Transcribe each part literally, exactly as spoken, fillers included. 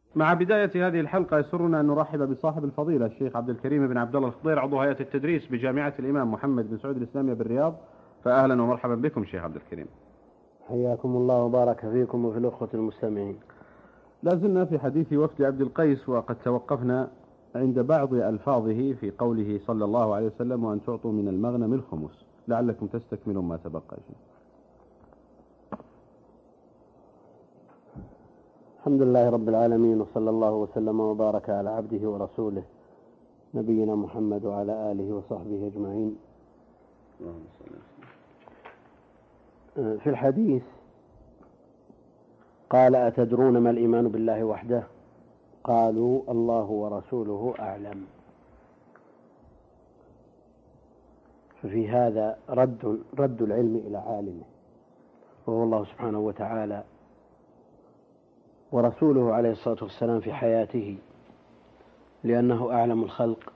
مع بداية هذه الحلقة يسرنا أن نرحب بصاحب الفضيلة الشيخ عبد الكريم بن عبد الله الخضير عضو هيئة التدريس بجامعة الإمام محمد بن سعود الإسلامية بالرياض. فأهلا ومرحبا بكم شيخ عبد الكريم. حياكم الله وبارك فيكم وفي الأخوة المستمعين. لازلنا في حديث وفد عبد القيس، وقد توقفنا عند بعض ألفاظه في قوله صلى الله عليه وسلم وأن تعطوا من المغنم الخمس، لعلكم تستكملون ما تبقى شيخ. الحمد لله رب العالمين، وصلى الله وسلم وبارك على عبده ورسوله نبينا محمد وعلى آله وصحبه أجمعين. في الحديث قال: أتدرون ما الإيمان بالله وحده؟ قالوا: الله ورسوله أعلم. ففي هذا رد, رد العلم إلى عالمه، وهو الله سبحانه وتعالى، ورسوله عليه الصلاة والسلام في حياته، لأنه أعلم الخلق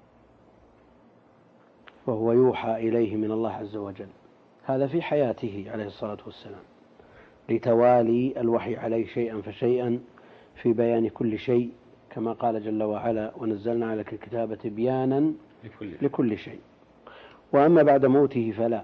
وهو يوحى إليه من الله عز وجل. هذا في حياته عليه الصلاة والسلام، لتوالي الوحي عليه شيئا فشيئا في بيان كل شيء، كما قال جل وعلا: ونزلنا عليك الكتاب بيانا لكل, لكل شيء. وأما بعد موته فلا.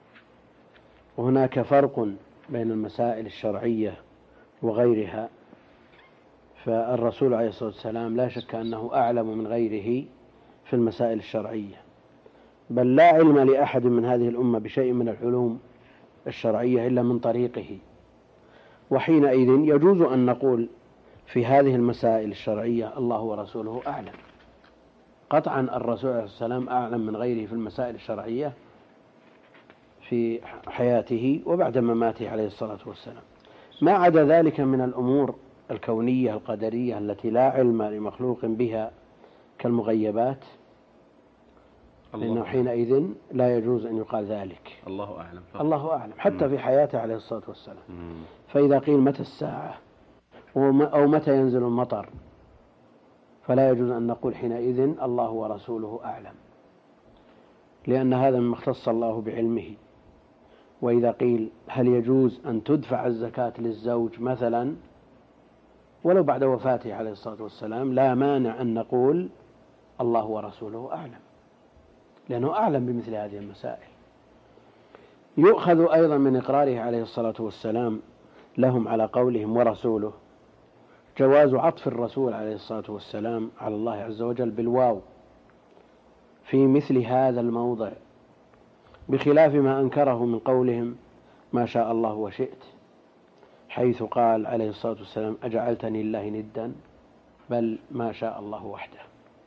وهناك فرق بين المسائل الشرعية وغيرها، فالرسول عليه الصلاة والسلام لا شك أنه أعلم من غيره في المسائل الشرعية، بل لا علم لأحد من هذه الأمة بشيء من العلوم الشرعية إلا من طريقه. وحينئذ يجوز أن نقول في هذه المسائل الشرعية الله ورسوله أعلم. قطعا الرسول عليه الصلاة والسلام أعلم من غيره في المسائل الشرعية في حياته وبعد مماته عليه الصلاة والسلام. ما عدا ذلك من الأمور الكونية القدرية التي لا علم لمخلوق بها كالمغيبات، لأنه حينئذ لا يجوز أن يقال ذلك. الله أعلم. الله أعلم حتى في حياته عليه الصلاة والسلام. فإذا قيل متى الساعة أو متى ينزل المطر، فلا يجوز أن نقول حينئذ الله ورسوله أعلم، لأن هذا مما اختص الله بعلمه. وإذا قيل هل يجوز أن تدفع الزكاة للزوج مثلا ولو بعد وفاته عليه الصلاة والسلام، لا مانع أن نقول الله ورسوله أعلم، لأنه أعلم بمثل هذه المسائل. يؤخذ أيضا من إقراره عليه الصلاة والسلام لهم على قولهم ورسوله جواز عطف الرسول عليه الصلاة والسلام على الله عز وجل بالواو في مثل هذا الموضع، بخلاف ما أنكره من قولهم ما شاء الله وشئت، حيث قال عليه الصلاة والسلام أجعلتني الله ندا، بل ما شاء الله وحده.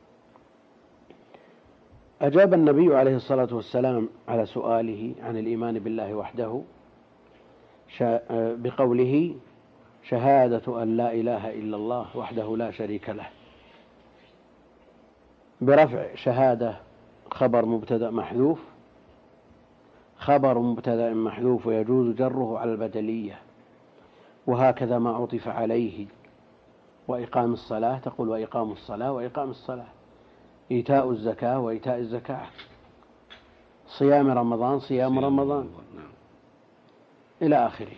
أجاب النبي عليه الصلاة والسلام على سؤاله عن الإيمان بالله وحده بقوله شهادة أن لا إله إلا الله وحده لا شريك له، برفع شهادة خبر مبتدأ محذوف، خبر مبتدأ محذوف ويجوز جره على البدلية، وهكذا ما عطف عليه. وإقام الصلاة تقول وإقام الصلاة وإقام الصلاة، إيتاء الزكاة وإيتاء الزكاة، صيام رمضان صيام رمضان، إلى آخره.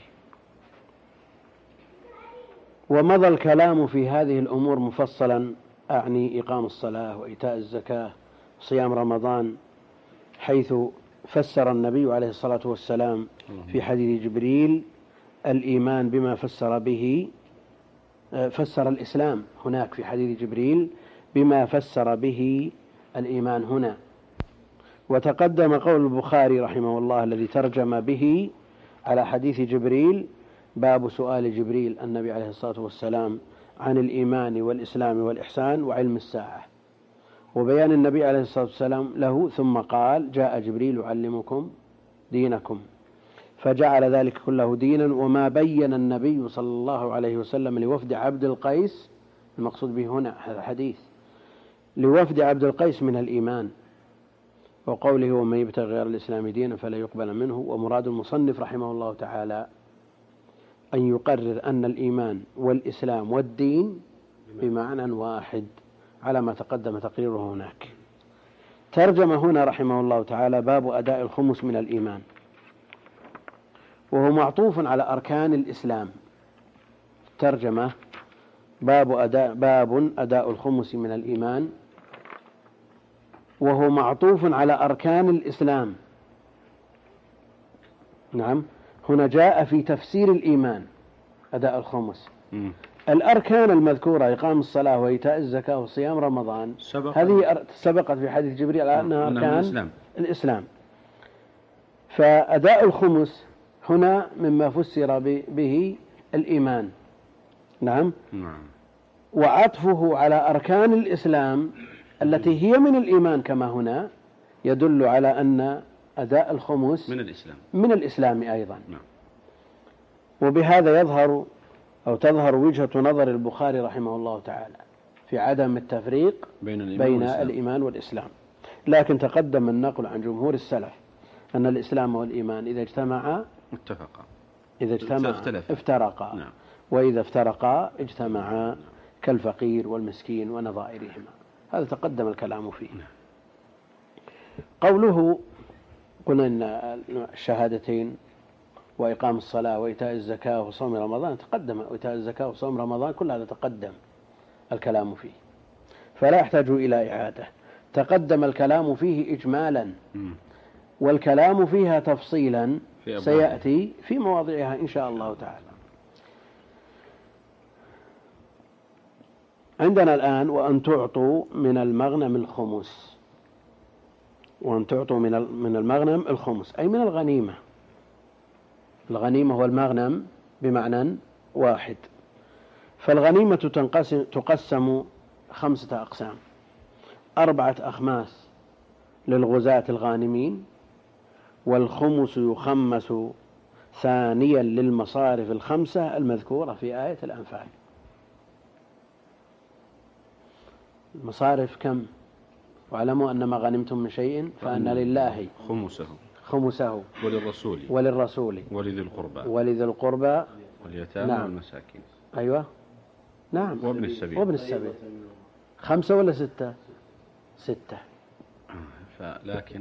ومضى الكلام في هذه الأمور مفصلا، أعني إقام الصلاة وإيتاء الزكاة صيام رمضان، حيث فسر النبي عليه الصلاة والسلام في حديث جبريل الإيمان بما فسر به، فسر الإسلام هناك في حديث جبريل بما فسر به الإيمان هنا. وتقدم قول البخاري رحمه الله الذي ترجم به على حديث جبريل، باب سؤال جبريل النبي عليه الصلاة والسلام عن الإيمان والإسلام والإحسان وعلم الساعة، وبيان النبي عليه الصلاة والسلام له، ثم قال جاء جبريل يعلمكم دينكم، فجعل ذلك كله دينا. وما بين النبي صلى الله عليه وسلم لوفد عبد القيس، المقصود به هنا هذا الحديث، لوفد عبد القيس من الإيمان، وقوله ومن يبتغي غير الإسلام دينا فلا يقبل منه. ومراد المصنف رحمه الله تعالى أن يقرر أن الإيمان والإسلام والدين بمعنى واحد على ما تقدم تقريره هناك. ترجم هنا رحمه الله تعالى باب أداء الخمس من الإيمان، وهو معطوف على أركان الإسلام. ترجمة باب أداء باب أداء الخمس من الإيمان، وهو معطوف على أركان الإسلام. نعم، هنا جاء في تفسير الإيمان أداء الخمس. م. الأركان المذكورة إقام الصلاة وإيتاء الزكاة وصيام رمضان سبق هذه سبقت في حديث جبريل على أنها أركان الإسلام. الإسلام. فأداء الخمس هنا مما فسر به الإيمان. نعم. نعم. وعطفه على أركان الإسلام التي هي من الإيمان كما هنا يدل على أن أداء الخمس من الإسلام من الإسلام أيضا. نعم. وبهذا يظهر أو تظهر وجهة نظر البخاري رحمه الله تعالى في عدم التفريق بين الإيمان, بين والإسلام. الإيمان والإسلام. لكن تقدم النقل عن جمهور السلف أن الإسلام والإيمان إذا اجتمعا اتفقا، إذا اجتمعا افترقا، نعم. وإذا افترقا اجتمعا، نعم. كالفقير والمسكين ونظائرهما. هذا تقدم الكلام فيه. نعم. قوله قلنا أن الشهادتين وإقام الصلاة وإيتاء الزكاة وصوم رمضان تقدم، وإيتاء الزكاة وصوم رمضان كل هذا تقدم الكلام فيه، فلا يحتاج إلى إعادة. تقدم الكلام فيه إجمالا، والكلام فيها تفصيلا سيأتي في مواضعها إن شاء الله تعالى. عندنا الآن وأن تعطوا من المغنم الخمس، وأن تعطوا من من المغنم الخمس أي من الغنيمة. الغنيمة والمغنم بمعنى واحد. فالغنيمة تنقسم تقسم خمسة أقسام: أربعة أخماس للغزاة الغانمين، والخمس يخمس ثانيا للمصارف الخمسة المذكورة في آية الأنفال. المصارف كم؟ واعلموا أن ما غنمتم من شيء فأن لله خمسه خمسه وللرسول وللرسول ولذي القربى ولذي القربى واليتامى نعم. والمساكين. أيوة نعم. وابن السبيل. وابن السبيل. خمسة ولا ستة؟ ستة. لكن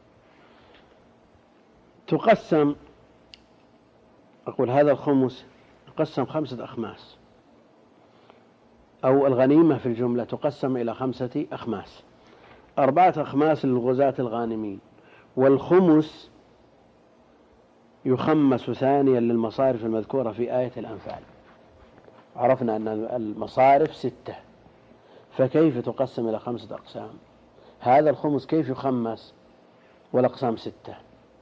تقسم، أقول هذا الخمس يقسم خمسة أخماس، أو الغنيمة في الجملة تقسم إلى خمسة أخماس: أربعة أخماس للغزاة الغانمين، والخمس يخمس ثانيا للمصارف المذكورة في آية الأنفال. عرفنا أن المصارف ستة، فكيف تقسم إلى خمسة أقسام؟ هذا الخمس كيف يخمس والأقسام ستة؟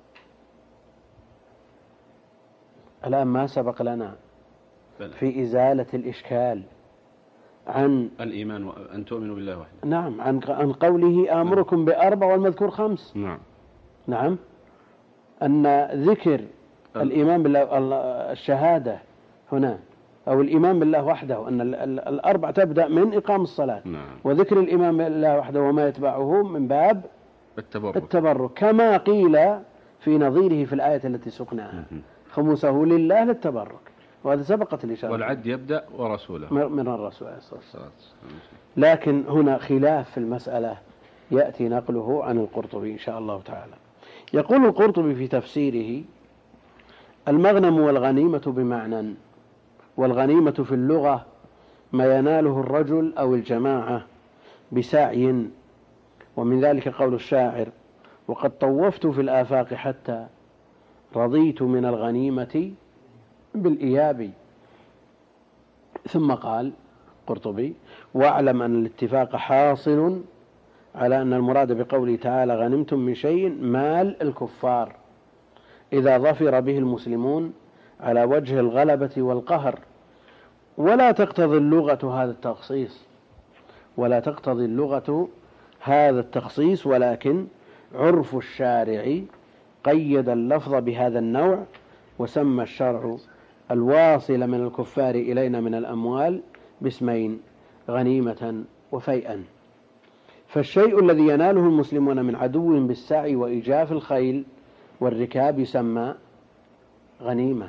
الآن ما سبق لنا في إزالة الإشكال عن الإيمان وأن تؤمنوا بالله وحده. نعم، عن عن قوله آمركم نعم. بأربع والمذكور خمس. نعم. نعم. أن ذكر أه. الإيمان بالله الشهادة هنا أو الإيمان بالله وحده، أن الأربع تبدأ من إقام الصلاة. نعم. وذكر الإيمان بالله وحده وما يتبعه من باب التبرك, التبرك كما قيل في نظيره في الآية التي سقناها: خمسه لله للتبرك. وهذا سبقت الإشارة. والعد يبدأ ورسوله من الرسول عليه الصلاة والسلام. لكن هنا خلاف في المسألة يأتي نقله عن القرطبي إن شاء الله تعالى. يقول القرطبي في تفسيره: المغنم والغنيمة بمعنى، والغنيمة في اللغة ما يناله الرجل أو الجماعة بسعي، ومن ذلك قول الشاعر: وقد طوفت في الآفاق حتى رضيت من الغنيمة بالإياب. ثم قال قرطبي: واعلم أن الاتفاق حاصل على أن المراد بقوله تعالى غنمتم من شيء مال الكفار إذا ظفر به المسلمون على وجه الغلبة والقهر، ولا تقتضي اللغة هذا التخصيص ولا تقتضي اللغة هذا التخصيص ولكن عرف الشارع قيد اللفظ بهذا النوع، وسمى الشرع الواصل من الكفار إلينا من الأموال باسمين: غنيمة وفيئا. فالشيء الذي يناله المسلمون من عدو بالسعي وإيجاف الخيل والركاب يسمى غنيمة،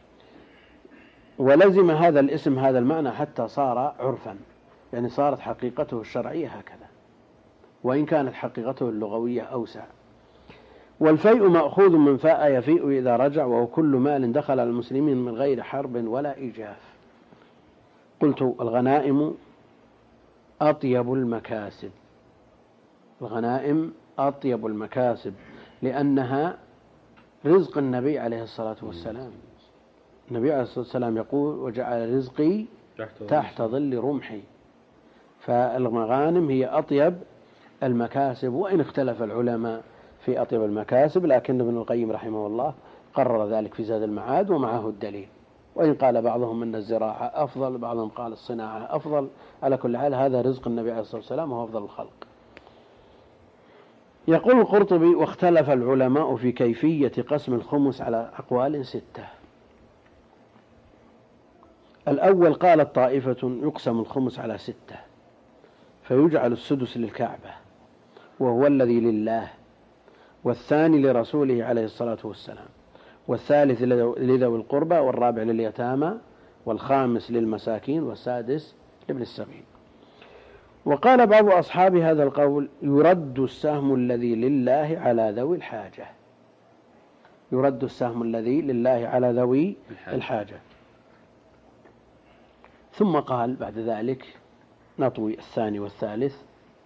ولزم هذا الاسم هذا المعنى حتى صار عرفا، يعني صارت حقيقته الشرعية هكذا، وإن كانت حقيقته اللغوية أوسع. والفيء مأخوذ من فاء يفيء إذا رجع، وهو كل مال دخل على المسلمين من غير حرب ولا إيجاف. قلت الغنائم أطيب المكاسب، الغنائم أطيب المكاسب لأنها رزق النبي عليه الصلاة والسلام. النبي عليه الصلاة والسلام يقول وجعل رزقي تحت ظل رمحي. فالمغانم هي أطيب المكاسب، وإن اختلف العلماء في أطيب المكاسب، لكن ابن القيم رحمه الله قرر ذلك في زاد المعاد ومعه الدليل. وإن قال بعضهم أن الزراعة أفضل، بعضهم قال الصناعة أفضل، على كل حال هذا رزق النبي عليه الصلاة والسلام وهو أفضل الخلق. يقول القرطبي واختلف العلماء في كيفية قسم الخمس على أقوال ستة. الأول قالت طائفة يقسم الخمس على ستة، فيجعل السدس للكعبة وهو الذي لله، والثاني لرسوله عليه الصلاة والسلام، والثالث لذوي القربى، والرابع لليتامى، والخامس للمساكين، والسادس لابن السبيل. وقال بعض أصحاب هذا القول يرد السهم الذي لله على ذوي الحاجة، يرد السهم الذي لله على ذوي الحاجة. ثم قال بعد ذلك نطوي الثاني والثالث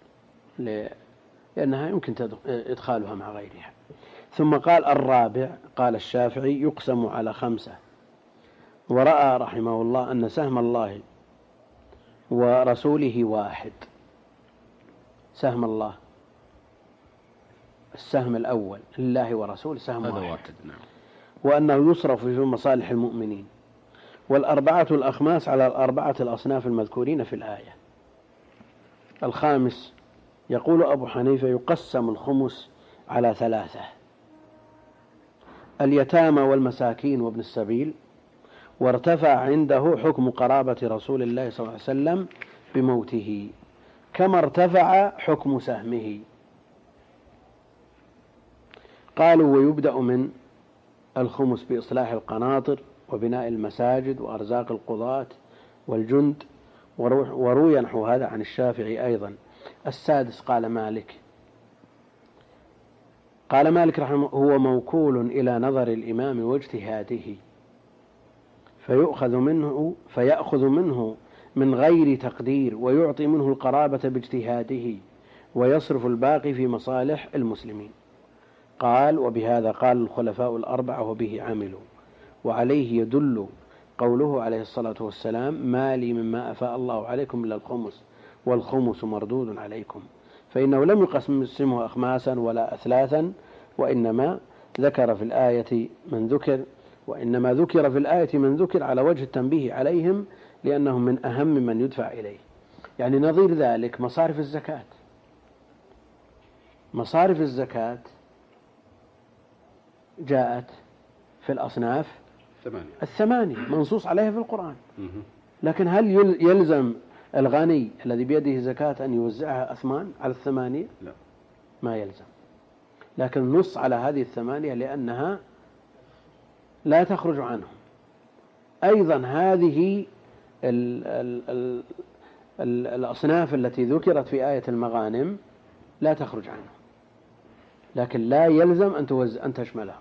لأنها يمكن إدخالها مع غيرها. ثم قال الرابع قال الشافعي يقسم على خمسة، ورأى رحمه الله أن سهم الله ورسوله واحد. سهم الله السهم الأول لله ورسوله سهم واحد, واحد. نعم. وأنه يصرف في مصالح المؤمنين. والأربعة الأخماس على الأربعة الأصناف المذكورين في الآية. الخامس يقول أبو حنيفة يقسم الخمس على ثلاثة: اليتامى والمساكين وابن السبيل، وارتفع عنده حكم قرابة رسول الله صلى الله عليه وسلم بموته كما ارتفع حكم سهمه. قالوا ويبدأ من الخمس بإصلاح القناطر وبناء المساجد وأرزاق القضاة والجند، وروي نحو هذا عن الشافعي أيضا. السادس قال مالك قال مالك رحمه هو موكول إلى نظر الإمام واجتهاده، فيأخذ منه فيأخذ منه من غير تقدير، ويعطي منه القرابة باجتهاده، ويصرف الباقي في مصالح المسلمين. قال وبهذا قال الخلفاء الأربعة وبه عملوا، وعليه يدل قوله عليه الصلاة والسلام ما لي مما أفاء الله عليكم إلا الخمس والخمس مردود عليكم، فإنه لم يقسمه أخماسا ولا أثلاثا، وإنما ذكر في الآية من ذكر وإنما ذكر في الآية من ذكر على وجه التنبيه عليهم لأنهم من أهم من يدفع إليه. يعني نظير ذلك مصارف الزكاة. مصارف الزكاة جاءت في الأصناف الثمانية, الثمانية منصوص عليها في القرآن. لكن هل يلزم الغني الذي بيده زكاة أن يوزعها أثمان على الثمانية؟ لا، ما يلزم، لكن نص على هذه الثمانية لأنها لا تخرج عنهم. أيضا هذه ال ال ال ال الأصناف التي ذكرت في آية المغانم لا تخرج عنهم، لكن لا يلزم أن توزع أن تشملهم.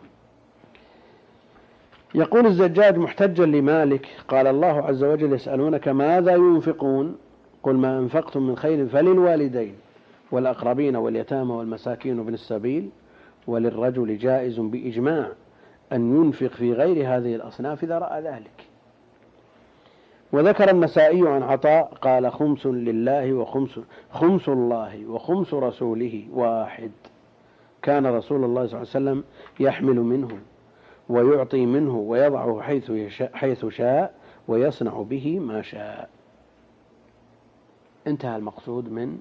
يقول الزجاج محتجا لمالك قال الله عز وجل يسألونك ماذا ينفقون قل ما أنفقتم من خير فللوالدين والأقربين واليتامى والمساكين وابن السبيل وللرجل جائز بإجماع أن ينفق في غير هذه الأصناف إذا رأى ذلك. وذكر النسائي عن عطاء قال خمس لله وخمس خمس الله وخمس رسوله واحد، كان رسول الله صلى الله عليه وسلم يحمل منه ويعطي منه ويضعه حيث حيث شاء ويصنع به ما شاء. انتهى المقصود من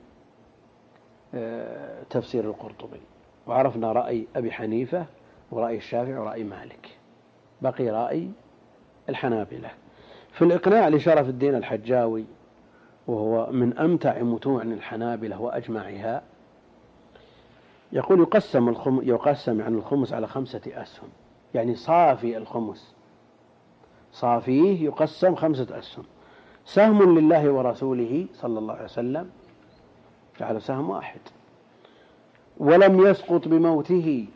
تفسير القرطبي، وعرفنا رأي أبي حنيفة ورأي الشافعي ورأي مالك، بقي رأي الحنابلة. في الإقناع لشرف الدين الحجاوي وهو من أمتع متون الحنابلة وأجمعها، يقول يقسم الخم يقسم عن الخمس على خمسة أسهم، يعني صافي الخمس صافيه يقسم خمسة أسهم: سهم لله ورسوله صلى الله عليه وسلم جعل سهم واحد، ولم يسقط بموته،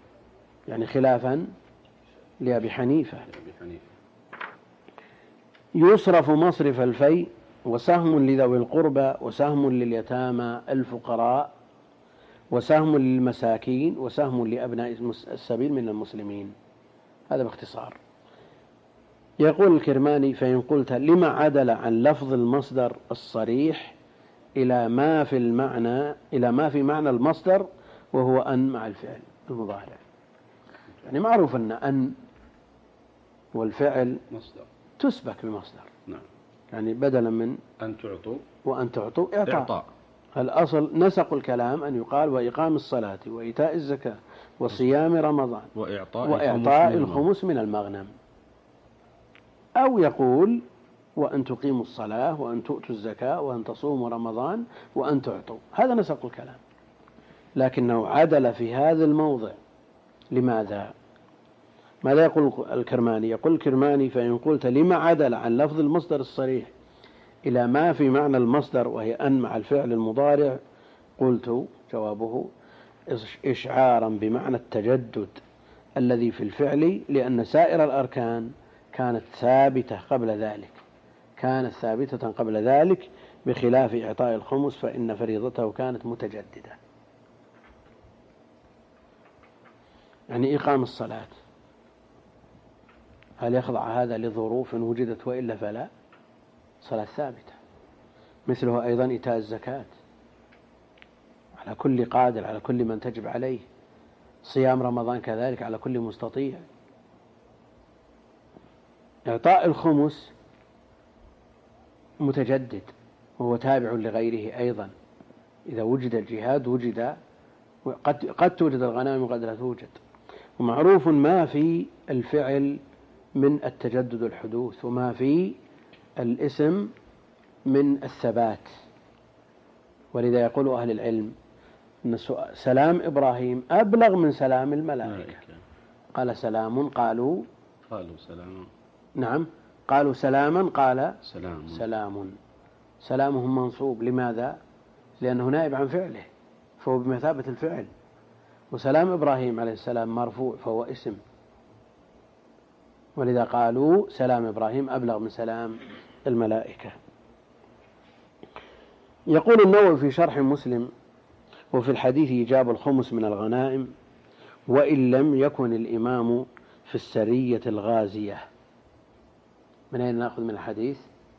يعني خلافا لأبي حنيفة. يصرف مصرف الفيء وسهم لذوي القربى وسهم لليتامى الفقراء وسهم للمساكين وسهم لأبناء السبيل من المسلمين. هذا باختصار. يقول الكرماني: فإن قلت لما عدل عن لفظ المصدر الصريح إلى ما في المعنى إلى ما في معنى المصدر وهو أن مع الفعل المضارع. يعني معروف أن أن والفعل مصدر تسبك بمصدر. نعم. يعني بدلا من أن تعطوا وأن تعطوا إعطاء. إعطاء. الأصل نسق الكلام أن يقال وإقام الصلاة وإيتاء الزكاة وصيام رمضان وإعطاء, وإعطاء الخمس من المغنم، أو يقول وأن تقيموا الصلاة وأن تؤتوا الزكاة وأن تصوموا رمضان وأن تعطوا. هذا نسق الكلام، لكنه عدل في هذا الموضع. لماذا؟ ماذا يقول الكرماني؟ يقول الكرماني: فإن قلت لما عدل عن لفظ المصدر الصريح إلى ما في معنى المصدر وهي أن مع الفعل المضارع، قلت جوابه: إشعارا بمعنى التجدد الذي في الفعل، لأن سائر الأركان كانت ثابتة قبل ذلك كانت ثابتة قبل ذلك بخلاف إعطاء الخمس فإن فريضته كانت متجددة. يعني إقام الصلاة، هل يخضع هذا لظروف وجدت وإلا فلا؟ صلاة ثابتة. مثله أيضا إيتاء الزكاة على كل قادر، على كل من تجب عليه. صيام رمضان كذلك على كل مستطيع. إعطاء الخمس متجدد وهو تابع لغيره أيضا. إذا وجد الجهاد وجد قد, قد توجد الغنائم وقد لا توجد. ومعروف ما في الفعل من التجدد الحدوث وما في الاسم من الثبات. ولذا يقول أهل العلم أن سلام إبراهيم أبلغ من سلام الملائكة. قال سلام، قالوا قالوا سلام. نعم، قالوا سلاما، قال سلام. سلام. سلامهم منصوب. لماذا؟ لأنه نائب عن فعله فهو بمثابة الفعل. وسلام إبراهيم عليه السلام مرفوع فهو اسم، ولذا قالوا سلام إبراهيم أبلغ من سلام الملائكة. يقول النووي في شرح مسلم: وفي الحديث إيجاب الخمس من الغنائم وإن لم يكن الإمام في السرية الغازية. من أين نأخذ من الحديث؟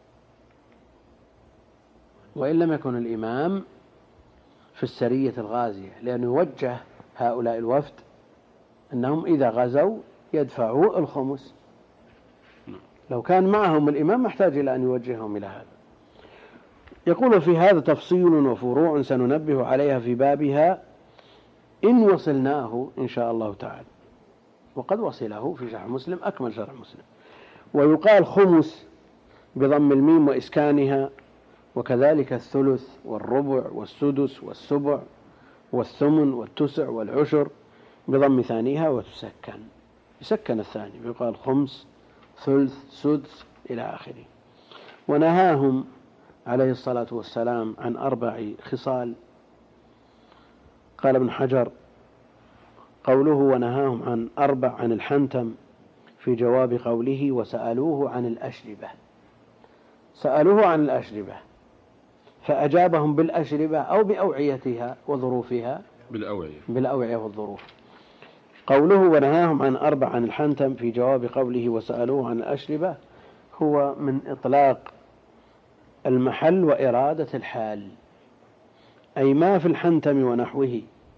وإن لم يكن الإمام في السرية الغازية، لأنه يوجه هؤلاء الوفد أنهم إذا غزوا يدفعوا الخمس. لو كان معهم الإمام ما احتاج إلى أن يوجههم إلى هذا. يقول: في هذا تفصيل وفروع سننبه عليها في بابها إن وصلناه إن شاء الله تعالى. وقد وصله في شرح مسلم، أكمل شرح مسلم. ويقال خمس بضم الميم وإسكانها، وكذلك الثلث والربع والسدس والسبع والثمن والتسع والعشر بضم ثانيها وتسكن. يسكن الثاني ويقال خمس، ثلث، سدس إلى آخره. ونهاهم عليه الصلاة والسلام عن أربع خصال. قال ابن حجر: قوله ونهاهم عن أربع عن الحنتم في جواب قوله وسألوه عن الأشربة. سألوه عن الأشربة فأجابهم بالأشربة أو بأوعيتها وظروفها؟ بالأوعية بالأوعية والظروف. قوله ونهاهم عن أربع عن الحنتم في جواب قوله وسألوه عن الأشربة هو من إطلاق المحل وإرادة الحال، أي ما في الحنتم ونحوه.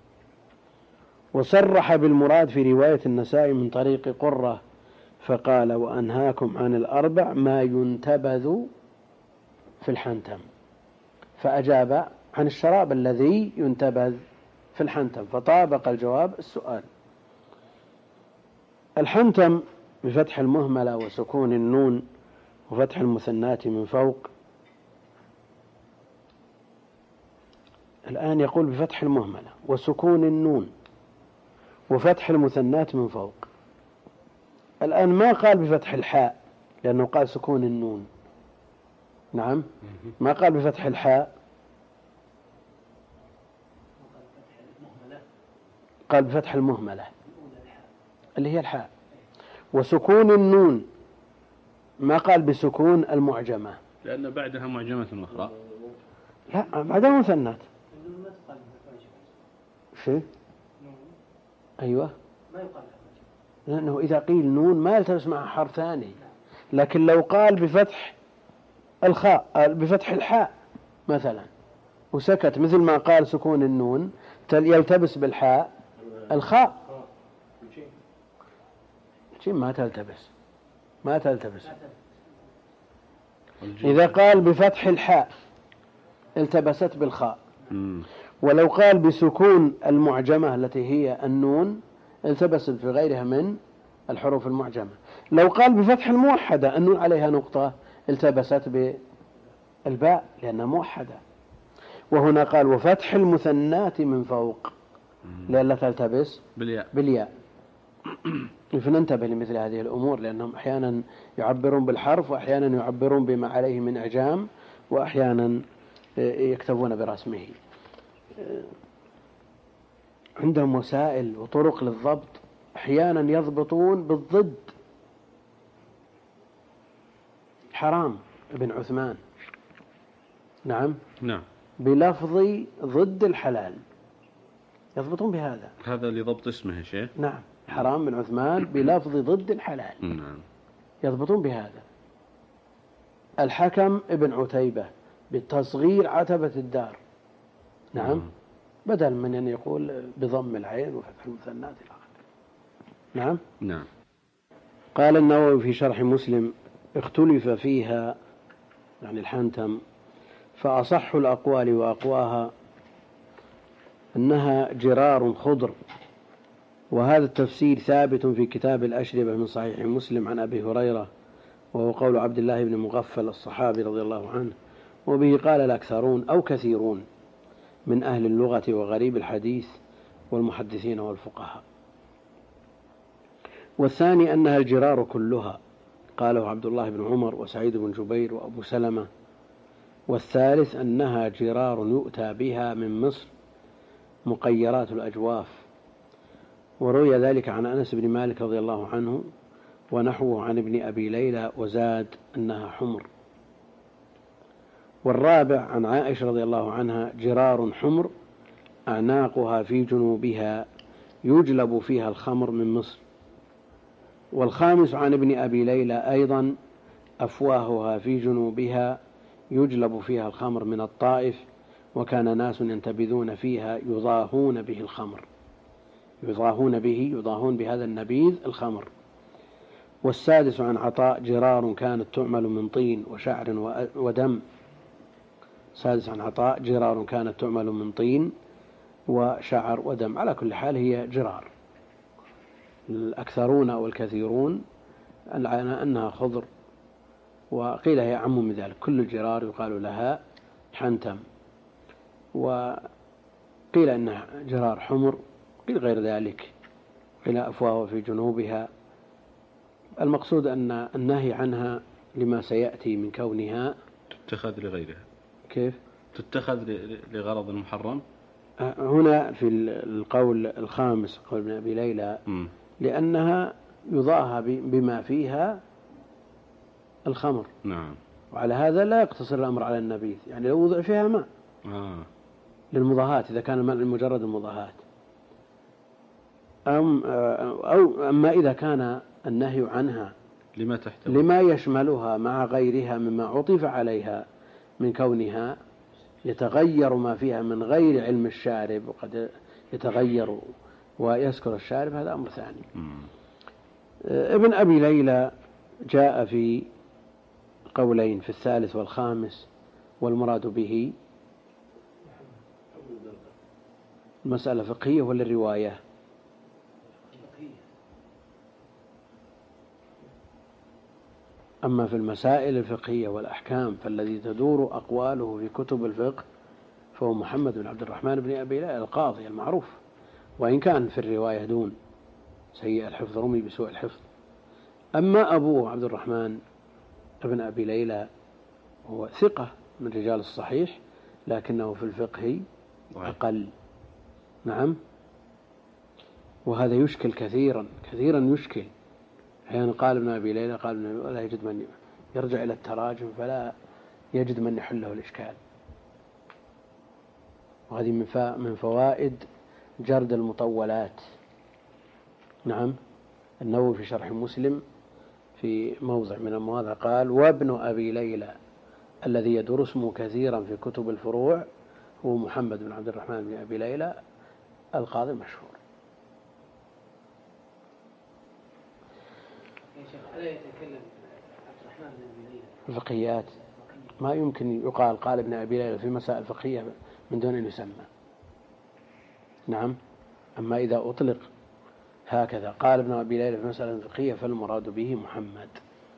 وصرح بالمراد في رواية النسائي من طريق قرة فقال وأنهاكم عن الأربع ما ينتبذ في الحنتم، فأجاب عن الشراب الذي ينتبذ في الحنتم، فطابق الجواب السؤال. الحنتم بفتح المهملة وسكون النون وفتح المثنات من فوق. الآن يقول بفتح المهملة وسكون النون وفتح المثنات من فوق. الآن ما قال بفتح الحاء لأنه قال سكون النون. نعم، ما قال بفتح الحاء، قال بفتح المهملة اللي هي الحاء وسكون النون ما قال بسكون المعجمة لأن بعدها معجمة أخرى. لا بعدها مثنات. شيء أيوة لأنه إذا قيل نون ما يلتبس معها حرف ثاني. لكن لو قال بفتح الخاء بفتح الحاء مثلا وسكت مثل ما قال سكون النون يلتبس بالحاء الخاء شيء ما تلتبس ما تلتبس. إذا قال بفتح الحاء التبست بالخاء. ولو قال بسكون المعجمة التي هي النون التبست في غيرها من الحروف المعجمة. لو قال بفتح الموحدة النون عليها نقطة التبست بالباء لأنها موحدة. وهنا قال وفتح المثنات من فوق لألا تلتبس بالياء, بالياء. فننتبه لمثل هذه الأمور لأنهم أحيانا يعبرون بالحرف وأحيانا يعبرون بما عليه من إعجام وأحيانا يكتبون برسمه. عندهم وسائل وطرق للضبط أحيانا يضبطون بالضد. حرام ابن عثمان نعم نعم بلفظ ضد الحلال يضبطون بهذا. هذا لضبط اسمه شيء. نعم حرام بن عثمان بلفظ ضد الحلال نعم يضبطون بهذا. الحكم ابن عتيبة بتصغير عتبة الدار نعم, نعم. بدل من أن يقول بضم العين وفتح المثنات نعم نعم. قال النووي في شرح مسلم اختلف فيها يعني الحنتم فأصح الأقوال وأقواها أنها جرار خضر. وهذا التفسير ثابت في كتاب الأشربة من صحيح مسلم عن أبي هريرة وهو قول عبد الله بن مغفل الصحابي رضي الله عنه. وبه قال الأكثرون أو كثيرون من أهل اللغة وغريب الحديث والمحدثين والفقهاء. والثاني أنها الجرار كلها قاله عبد الله بن عمر وسعيد بن جبير وأبو سلمة. والثالث أنها جرار يؤتى بها من مصر مقيرات الأجواف. وروي ذلك عن أنس بن مالك رضي الله عنه ونحوه عن ابن أبي ليلى وزاد أنها حمر. والرابع عن عائشة رضي الله عنها جرار حمر أعناقها في جنوبها يجلب فيها الخمر من مصر. والخامس عن ابن أبي ليلى أيضا أفواهها في جنوبها يجلب فيها الخمر من الطائف وكان ناس ينتبذون فيها يضاهون به الخمر يضاهون به يضاهون بهذا النبيذ الخمر. والسادس عن عطاء جرار كانت تعمل من طين وشعر ودم. سادس عن عطاء جرار كانت تعمل من طين وشعر ودم. على كل حال هي جرار. الأكثرون والكثيرون أنها خضر وقيل هي عم من ذلك كل الجرار يقال لها حنتم. وقيل أنها جرار حمر قيل غير ذلك قيل أفواه في جنوبها. المقصود أن النهي عنها لما سيأتي من كونها تتخذ لغيرها. كيف تتخذ لغرض محرم. هنا في القول الخامس قول ابن أبي ليلى م. لأنها يضاهى بما فيها الخمر. نعم. وعلى هذا لا يقتصر الأمر على النبيذ يعني لو وضع فيها ماء آه. للمضاهات إذا كان الماء لمجرد المضاهات أم أو أما إذا كان النهي عنها لما تحتوي لما يشملها مع غيرها مما عطف عليها من كونها يتغير ما فيها من غير علم الشارب وقد يتغير ويسكر الشارب هذا أمر ثاني. م. ابن أبي ليلى جاء في قولين في الثالث والخامس والمراد به مسألة فقهية ولا الرواية؟ أما في المسائل الفقهية والأحكام فالذي تدور أقواله في كتب الفقه فهو محمد بن عبد الرحمن بن أبي ليلى القاضي المعروف وإن كان في الرواية دون سيء الحفظ رمي بسوء الحفظ. أما أبوه عبد الرحمن ابن أبي ليلى هو ثقة من رجال الصحيح لكنه في الفقه أقل. نعم. وهذا يشكل كثيرا كثيرا يشكل أحيانا قال ابن أبي ليلى قال ابن أبي لا يجد من يرجع إلى التراجم فلا يجد من يحله الإشكال. وهذه من فوائد جرد المطولات. نعم. النووي في شرح مسلم في موضع من المواضع قال: وابن أبي ليلى الذي يدور اسمه كثيرا في كتب الفروع هو محمد بن عبد الرحمن بن أبي ليلى القاضي المشهور. ألا يتكلم عبد الرحمن بن أبي ليلى الفقهيات؟ ما يمكن يقال قال ابن أبي ليلى في مسائل فقهية من دون أن يسمى. نعم. أما إذا أطلق هكذا قال ابن أبي ليلى في مسألة فقهية فالمراد به محمد.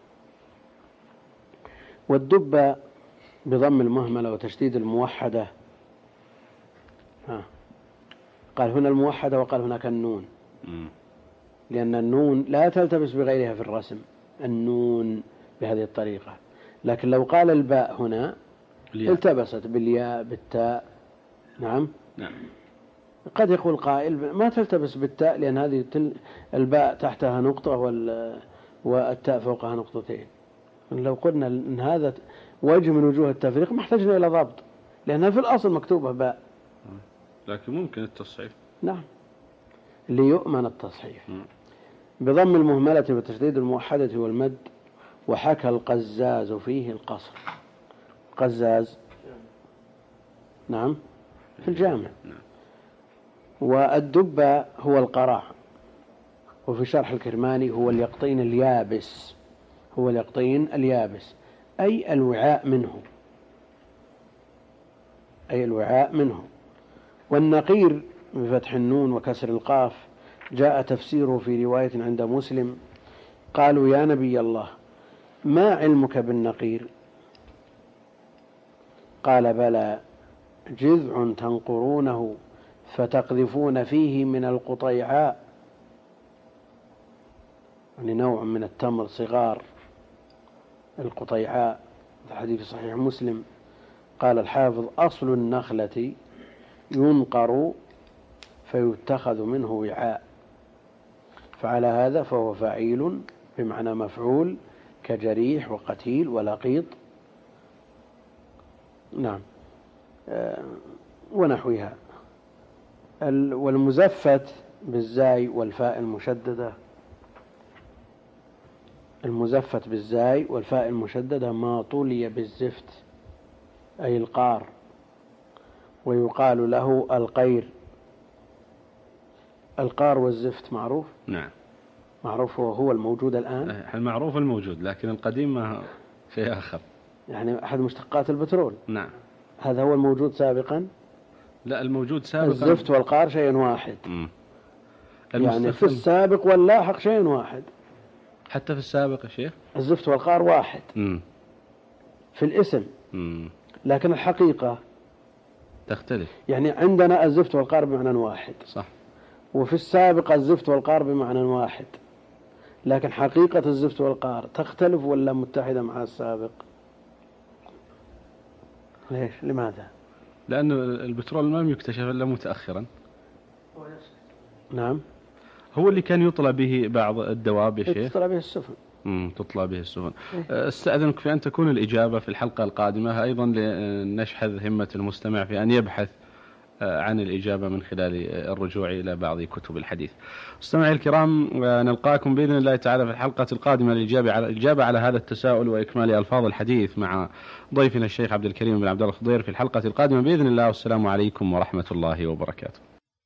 والدب بضم المهملة وتشديد الموحدة. ها. قال هنا الموحدة وقال هناك النون، لأن النون لا تلتبس بغيرها في الرسم، النون بهذه الطريقة. لكن لو قال الباء هنا الياء التبست بالياء بالتاء. نعم. نعم. قد يقول قائل ما تلتبس بالتاء لأن هذه الباء تحتها نقطة والتاء فوقها نقطتين. لو قلنا أن هذا وجه من وجوه التفريق ما احتاجنا إلى ضبط، لأنها في الأصل مكتوبة باء، لكن ممكن التصحيف. نعم، ليؤمن التصحيف. بضم المهملة وتشديد الموحدة والمد. وحكى القزاز فيه القصر. قزاز نعم في الجامع. والدب هو القراع، وفي شرح الكرماني هو اليقطين اليابس، هو اليقطين اليابس أي الوعاء منه، أي الوعاء منه. والنقير بفتح النون وكسر القاف جاء تفسيره في رواية عند مسلم. قالوا: يا نبي الله ما علمك بالنقير؟ قال: بلى، جذع تنقرونه فتقذفون فيه من القطيعاء، يعني نوع من التمر صغار، القطيعاء، الحديث صحيح مسلم. قال الحافظ: أصل النخلة ينقر فيتخذ منه وعاء، فعلى هذا فهو فعيل بمعنى مفعول كجريح وقتيل ولقيط. نعم. أه ونحوها. والمزفت بالزاي والفاء المشددة، المزفت بالزاي والفاء المشددة ما طولي بالزفت أي القار، ويقال له القير. القار والزفت معروف؟ نعم معروف، وهو الموجود الآن. المعروف الموجود، لكن القديم ما شيء آخر، يعني أحد مشتقات البترول. نعم. هذا هو الموجود سابقا؟ لا، الموجود سابقا الزفت والقار شيء واحد. يعني في السابق واللاحق شيء واحد. حتى في السابق يا شيخ الزفت والقار واحد. مم. في الاسم. مم. لكن الحقيقة تختلف. يعني عندنا الزفت والقار بمعنى واحد، صح، وفي السابق الزفت والقار بمعنى واحد، لكن حقيقة الزفت والقار تختلف ولا متحدة مع السابق؟ ليش؟ لماذا؟ لأن البترول ما يكتشف إلا متأخرا. نعم. هو اللي كان يطلع به بعض الدواب يا شيخ. تطلع به السفن. امم تطلع به السفن. استأذنك في أن تكون الإجابة في الحلقة القادمة، أيضا لنشحذ همة المستمع في أن يبحث عن الإجابة من خلال الرجوع إلى بعض كتب الحديث. مستمعي الكرام، نلقاكم بإذن الله تعالى في الحلقة القادمة للإجابة على الإجابة على هذا التساؤل وإكمال ألفاظ الحديث مع ضيفنا الشيخ عبد الكريم بن عبد الله الخضير في الحلقة القادمة بإذن الله. والسلام عليكم ورحمة الله وبركاته.